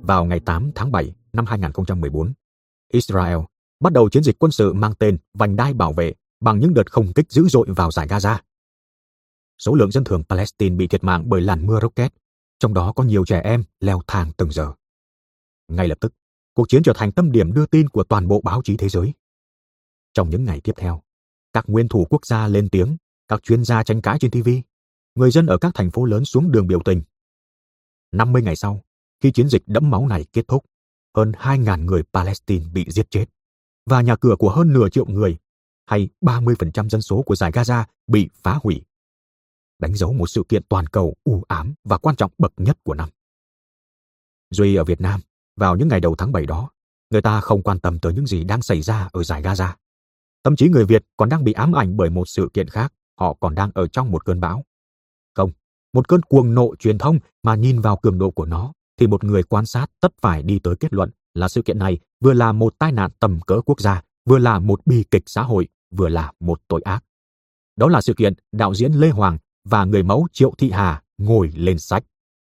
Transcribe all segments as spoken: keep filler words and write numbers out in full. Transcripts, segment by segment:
vào ngày tám tháng bảy năm hai nghìn không trăm mười bốn, Israel bắt đầu chiến dịch quân sự mang tên Vành đai bảo vệ bằng những đợt không kích dữ dội vào dải Gaza. Số lượng dân thường Palestine bị thiệt mạng bởi làn mưa rocket, trong đó có nhiều trẻ em leo thang từng giờ. Ngay lập tức, cuộc chiến trở thành tâm điểm đưa tin của toàn bộ báo chí thế giới. Trong những ngày tiếp theo, các nguyên thủ quốc gia lên tiếng, các chuyên gia tranh cãi trên ti vi, người dân ở các thành phố lớn xuống đường biểu tình. năm mươi ngày sau, khi chiến dịch đẫm máu này kết thúc, hơn hai nghìn người Palestine bị giết chết, và nhà cửa của hơn nửa triệu người, hay ba mươi phần trăm dân số của dải Gaza bị phá hủy, đánh dấu một sự kiện toàn cầu u ám và quan trọng bậc nhất của năm. Duy ở Việt Nam, vào những ngày đầu tháng bảy đó, người ta không quan tâm tới những gì đang xảy ra ở dải Gaza. Thậm chí người Việt còn đang bị ám ảnh bởi một sự kiện khác, họ còn đang ở trong một cơn bão. Không, một cơn cuồng nộ truyền thông mà nhìn vào cường độ của nó, thì một người quan sát tất phải đi tới kết luận là sự kiện này vừa là một tai nạn tầm cỡ quốc gia, vừa là một bi kịch xã hội, vừa là một tội ác. Đó là sự kiện đạo diễn Lê Hoàng và người mẫu Triệu Thị Hà ngồi lên sách.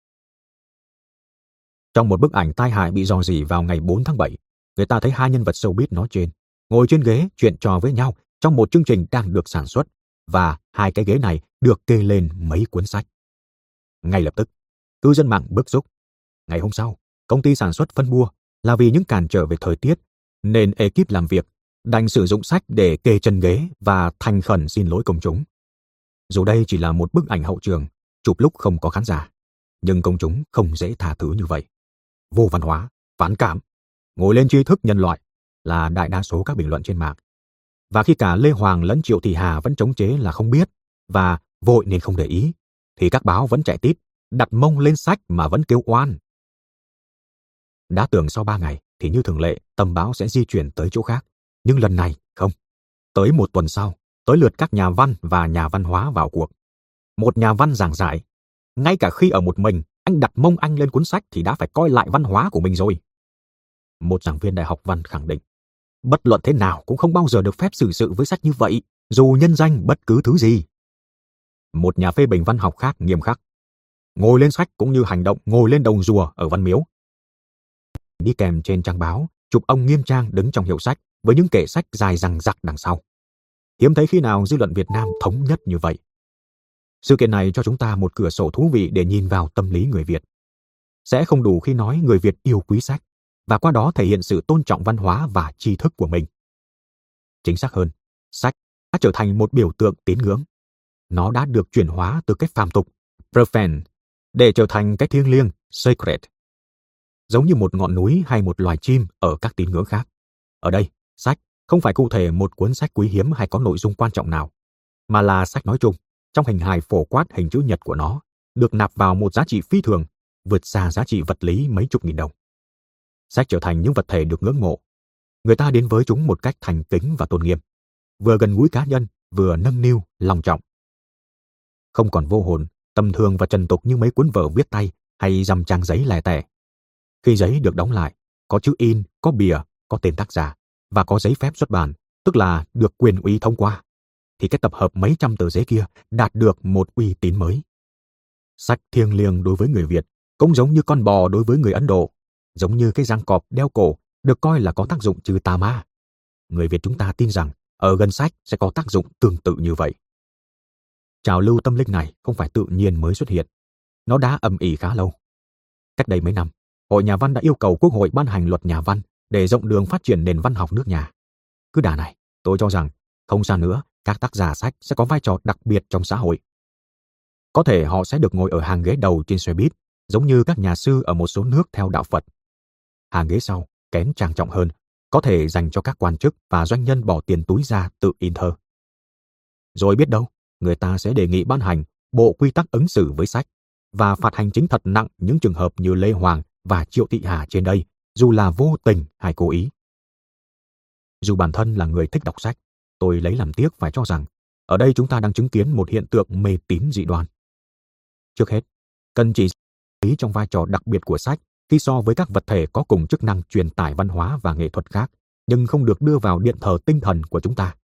Trong một bức ảnh tai hại bị rò rỉ vào ngày bốn tháng bảy, người ta thấy hai nhân vật showbiz nói trên ngồi trên ghế chuyện trò với nhau trong một chương trình đang được sản xuất, và hai cái ghế này được kê lên mấy cuốn sách. Ngay lập tức, cư dân mạng bức xúc. Ngày hôm sau, công ty sản xuất phân bua là vì những cản trở về thời tiết, nên ekip làm việc đành sử dụng sách để kê chân ghế và thành khẩn xin lỗi công chúng. Dù đây chỉ là một bức ảnh hậu trường, chụp lúc không có khán giả, nhưng công chúng không dễ tha thứ như vậy. Vô văn hóa, phản cảm, ngồi lên tri thức nhân loại là đại đa số các bình luận trên mạng. Và khi cả Lê Hoàng lẫn Triệu Thị Hà vẫn chống chế là không biết và vội nên không để ý, thì các báo vẫn chạy tít, đặt mông lên sách mà vẫn kêu oan. Đã tưởng sau ba ngày thì như thường lệ tầm báo sẽ di chuyển tới chỗ khác, nhưng lần này không. Tới một tuần sau, tới lượt các nhà văn và nhà văn hóa vào cuộc. Một nhà văn giảng giải, ngay cả khi ở một mình, anh đặt mông anh lên cuốn sách thì đã phải coi lại văn hóa của mình rồi. Một giảng viên đại học văn khẳng định, bất luận thế nào cũng không bao giờ được phép xử sự với sách như vậy, dù nhân danh bất cứ thứ gì. Một nhà phê bình văn học khác nghiêm khắc, ngồi lên sách cũng như hành động ngồi lên đồng rùa ở Văn Miếu. Đi kèm trên trang báo, chụp ông nghiêm trang đứng trong hiệu sách với những kệ sách dài dằng dặc đằng sau. Hiếm thấy khi nào dư luận Việt Nam thống nhất như vậy. Sự kiện này cho chúng ta một cửa sổ thú vị để nhìn vào tâm lý người Việt. Sẽ không đủ khi nói người Việt yêu quý sách, và qua đó thể hiện sự tôn trọng văn hóa và tri thức của mình. Chính xác hơn, sách đã trở thành một biểu tượng tín ngưỡng. Nó đã được chuyển hóa từ cái phàm tục, profane, để trở thành cái thiêng liêng, sacred. Giống như một ngọn núi hay một loài chim ở các tín ngưỡng khác. Ở đây, sách không phải cụ thể một cuốn sách quý hiếm hay có nội dung quan trọng nào, mà là sách nói chung, trong hình hài phổ quát hình chữ nhật của nó, được nạp vào một giá trị phi thường, vượt xa giá trị vật lý mấy chục nghìn đồng. Sách trở thành những vật thể được ngưỡng mộ. Người ta đến với chúng một cách thành kính và tôn nghiêm, vừa gần gũi cá nhân, vừa nâng niu, long trọng. Không còn vô hồn, tầm thường và trần tục như mấy cuốn vở viết tay hay dăm trang giấy lẻ tẻ. Khi giấy được đóng lại, có chữ in, có bìa, có tên tác giả và có giấy phép xuất bản, tức là được quyền uy thông qua, thì cái tập hợp mấy trăm tờ giấy kia đạt được một uy tín mới. Sách thiêng liêng đối với người Việt cũng giống như con bò đối với người Ấn Độ, giống như cái răng cọp đeo cổ được coi là có tác dụng trừ tà ma. Người Việt chúng ta tin rằng ở gần sách sẽ có tác dụng tương tự như vậy. Trào lưu tâm linh này không phải tự nhiên mới xuất hiện, nó đã ầm ĩ khá lâu. Cách đây mấy năm, Hội Nhà văn đã yêu cầu Quốc hội ban hành luật nhà văn để rộng đường phát triển nền văn học nước nhà. Cứ đà này, tôi cho rằng không xa nữa các tác giả sách sẽ có vai trò đặc biệt trong xã hội. Có thể họ sẽ được ngồi ở hàng ghế đầu trên xe buýt, giống như các nhà sư ở một số nước theo đạo Phật. Hàng ghế sau, kén trang trọng hơn, có thể dành cho các quan chức và doanh nhân bỏ tiền túi ra tự in thơ. Rồi biết đâu, người ta sẽ đề nghị ban hành bộ quy tắc ứng xử với sách và phạt hành chính thật nặng những trường hợp như Lê Hoàng và Triệu Thị Hà trên đây, dù là vô tình hay cố ý. Dù bản thân là người thích đọc sách, tôi lấy làm tiếc phải cho rằng ở đây chúng ta đang chứng kiến một hiện tượng mê tín dị đoan. Trước hết, cần chỉ ý trong vai trò đặc biệt của sách khi so với các vật thể có cùng chức năng truyền tải văn hóa và nghệ thuật khác, nhưng không được đưa vào điện thờ tinh thần của chúng ta.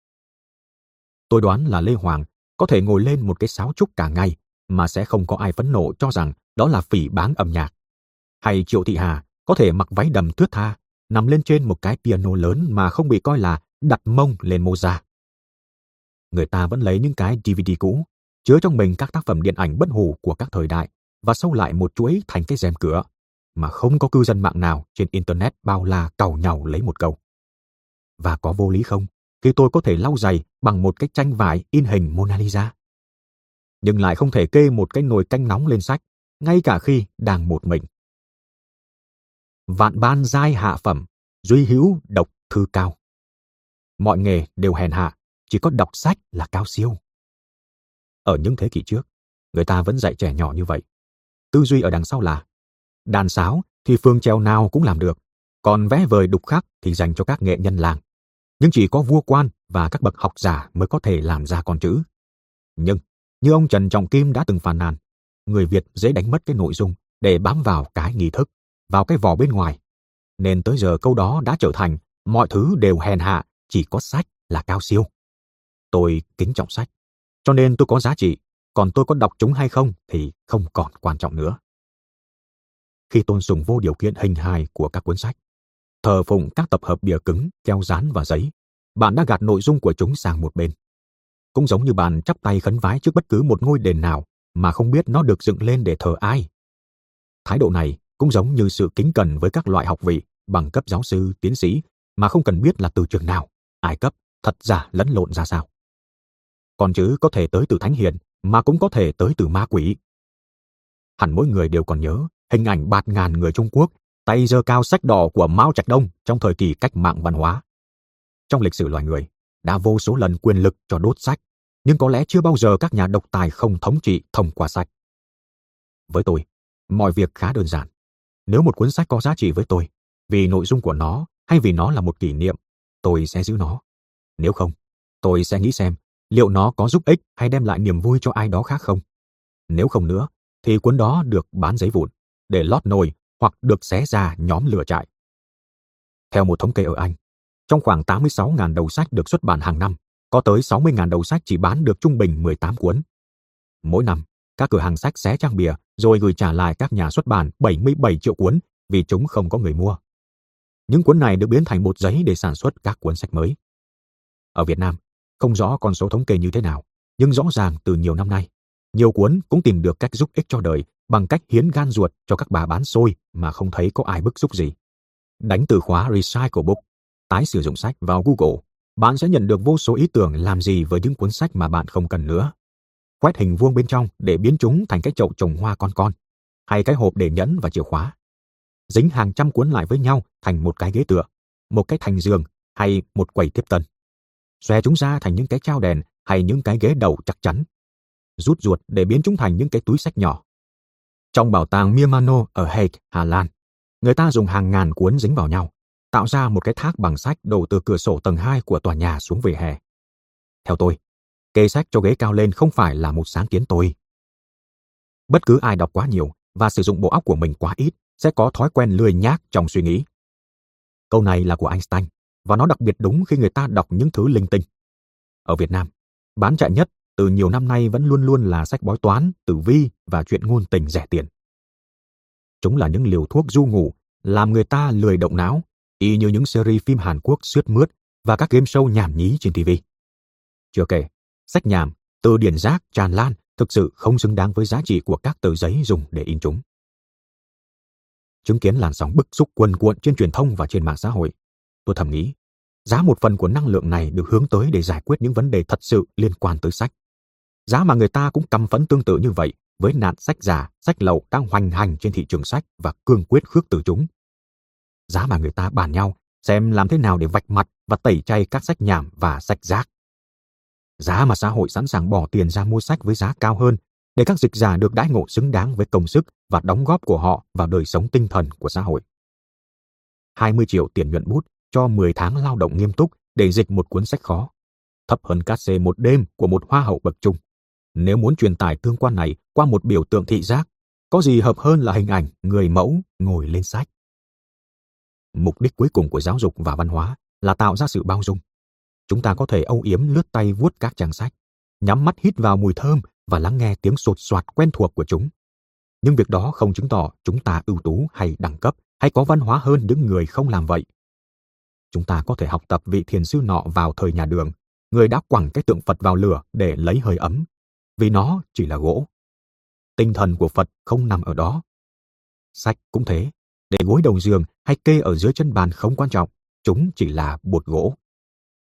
Tôi đoán là Lê Hoàng có thể ngồi lên một cái sáo trúc cả ngày mà sẽ không có ai phẫn nộ cho rằng đó là phỉ báng âm nhạc. hay Triệu Thị Hà có thể mặc váy đầm thướt tha, nằm lên trên một cái piano lớn mà không bị coi là đặt mông lên Mozart. Người ta vẫn lấy những cái đê vê đê cũ, chứa trong mình các tác phẩm điện ảnh bất hủ của các thời đại và sâu lại một chuỗi thành cái rèm cửa, mà không có cư dân mạng nào trên Internet bao la càu nhàu lấy một câu. Và có vô lý không khi tôi có thể lau giày bằng một cái tranh vải in hình Mona Lisa, nhưng lại không thể kê một cái nồi canh nóng lên sách, ngay cả khi đang một mình. Vạn ban giai hạ phẩm, duy hữu độc thư cao. Mọi nghề đều hèn hạ, chỉ có đọc sách là cao siêu. Ở những thế kỷ trước, người ta vẫn dạy trẻ nhỏ như vậy. Tư duy ở đằng sau là đàn sáo thì phương trèo nào cũng làm được, còn vẽ vời đục khắc thì dành cho các nghệ nhân làng. Nhưng chỉ có vua quan và các bậc học giả mới có thể làm ra con chữ. Nhưng, như ông Trần Trọng Kim đã từng phàn nàn, người Việt dễ đánh mất cái nội dung để bám vào cái nghi thức, vào cái vỏ bên ngoài. Nên tới giờ câu đó đã trở thành mọi thứ đều hèn hạ, chỉ có sách là cao siêu. Tôi kính trọng sách, cho nên tôi có giá trị, còn tôi có đọc chúng hay không thì không còn quan trọng nữa. Khi tôn sùng vô điều kiện hình hài của các cuốn sách, thờ phụng các tập hợp bìa cứng, keo dán và giấy, bạn đã gạt nội dung của chúng sang một bên. Cũng giống như bạn chắp tay khấn vái trước bất cứ một ngôi đền nào mà không biết nó được dựng lên để thờ ai. Thái độ này cũng giống như sự kính cẩn với các loại học vị bằng cấp giáo sư, tiến sĩ mà không cần biết là từ trường nào, ai cấp, thật giả lẫn lộn ra sao. Còn chữ có thể tới từ thánh hiền mà cũng có thể tới từ ma quỷ. Hẳn mỗi người đều còn nhớ hình ảnh bạt ngàn người Trung Quốc tay giơ cao sách đỏ của Mao Trạch Đông trong thời kỳ cách mạng văn hóa. Trong lịch sử loài người, đã vô số lần quyền lực cho đốt sách, nhưng có lẽ chưa bao giờ các nhà độc tài không thống trị thông qua sách. Với tôi, mọi việc khá đơn giản. Nếu một cuốn sách có giá trị với tôi, vì nội dung của nó hay vì nó là một kỷ niệm, tôi sẽ giữ nó. Nếu không, tôi sẽ nghĩ xem liệu nó có giúp ích hay đem lại niềm vui cho ai đó khác không. Nếu không nữa, thì cuốn đó được bán giấy vụn, để lót nồi hoặc được xé ra nhóm lửa trại. Theo một thống kê ở Anh, trong khoảng tám mươi sáu nghìn đầu sách được xuất bản hàng năm, có tới sáu mươi nghìn đầu sách chỉ bán được trung bình mười tám cuốn. Mỗi năm, các cửa hàng sách xé trang bìa rồi gửi trả lại các nhà xuất bản bảy mươi bảy triệu cuốn vì chúng không có người mua. Những cuốn này được biến thành bột giấy để sản xuất các cuốn sách mới. Ở Việt Nam, không rõ con số thống kê như thế nào, nhưng rõ ràng từ nhiều năm nay, nhiều cuốn cũng tìm được cách giúp ích cho đời bằng cách hiến gan ruột cho các bà bán xôi mà không thấy có ai bức xúc gì. Đánh từ khóa Recycle Book, tái sử dụng sách vào Google, bạn sẽ nhận được vô số ý tưởng làm gì với những cuốn sách mà bạn không cần nữa. Quét hình vuông bên trong để biến chúng thành cái chậu trồng hoa con con, hay cái hộp để nhẫn và chìa khóa. Dính hàng trăm cuốn lại với nhau thành một cái ghế tựa, một cái thành giường hay một quầy tiếp tân. Xòe chúng ra thành những cái trao đèn hay những cái ghế đầu chắc chắn. Rút ruột để biến chúng thành những cái túi sách nhỏ. Trong bảo tàng Miermano ở Hague, Hà Lan, người ta dùng hàng ngàn cuốn dính vào nhau, tạo ra một cái thác bằng sách đổ từ cửa sổ tầng hai của tòa nhà xuống vỉa hè. Theo tôi, kê sách cho ghế cao lên không phải là một sáng kiến tôi. Bất cứ ai đọc quá nhiều và sử dụng bộ óc của mình quá ít sẽ có thói quen lười nhác trong suy nghĩ. Câu này là của Einstein, và nó đặc biệt đúng khi người ta đọc những thứ linh tinh. Ở Việt Nam, bán chạy nhất từ nhiều năm nay vẫn luôn luôn là sách bói toán, tử vi và chuyện ngôn tình rẻ tiền. Chúng là những liều thuốc du ngủ, làm người ta lười động não, y như những series phim Hàn Quốc sướt mướt và các game show nhảm nhí trên ti vi. Chưa kể, sách nhảm, từ điển rác tràn lan thực sự không xứng đáng với giá trị của các tờ giấy dùng để in chúng. Chứng kiến làn sóng bức xúc cuồn cuộn trên truyền thông và trên mạng xã hội, tôi thầm nghĩ, giá một phần của năng lượng này được hướng tới để giải quyết những vấn đề thật sự liên quan tới sách. Giá mà người ta cũng căm phẫn tương tự như vậy với nạn sách giả, sách lậu đang hoành hành trên thị trường sách và cương quyết khước từ chúng. Giá mà người ta bàn nhau xem làm thế nào để vạch mặt và tẩy chay các sách nhảm và sách rác. Giá mà xã hội sẵn sàng bỏ tiền ra mua sách với giá cao hơn để các dịch giả được đãi ngộ xứng đáng với công sức và đóng góp của họ vào đời sống tinh thần của xã hội. hai mươi triệu tiền nhuận bút cho mười tháng lao động nghiêm túc để dịch một cuốn sách khó, thấp hơn cát xê một đêm của một hoa hậu bậc trung. Nếu muốn truyền tải tương quan này qua một biểu tượng thị giác, có gì hợp hơn là hình ảnh người mẫu ngồi lên sách. Mục đích cuối cùng của giáo dục và văn hóa là tạo ra sự bao dung. Chúng ta có thể âu yếm lướt tay vuốt các trang sách, nhắm mắt hít vào mùi thơm và lắng nghe tiếng sột soạt quen thuộc của chúng. Nhưng việc đó không chứng tỏ chúng ta ưu tú hay đẳng cấp hay có văn hóa hơn những người không làm vậy. Chúng ta có thể học tập vị thiền sư nọ vào thời nhà Đường, người đã quẳng cái tượng Phật vào lửa để lấy hơi ấm, vì nó chỉ là gỗ. Tinh thần của Phật không nằm ở đó. Sách cũng thế, để gối đầu giường hay kê ở dưới chân bàn không quan trọng, chúng chỉ là bột gỗ.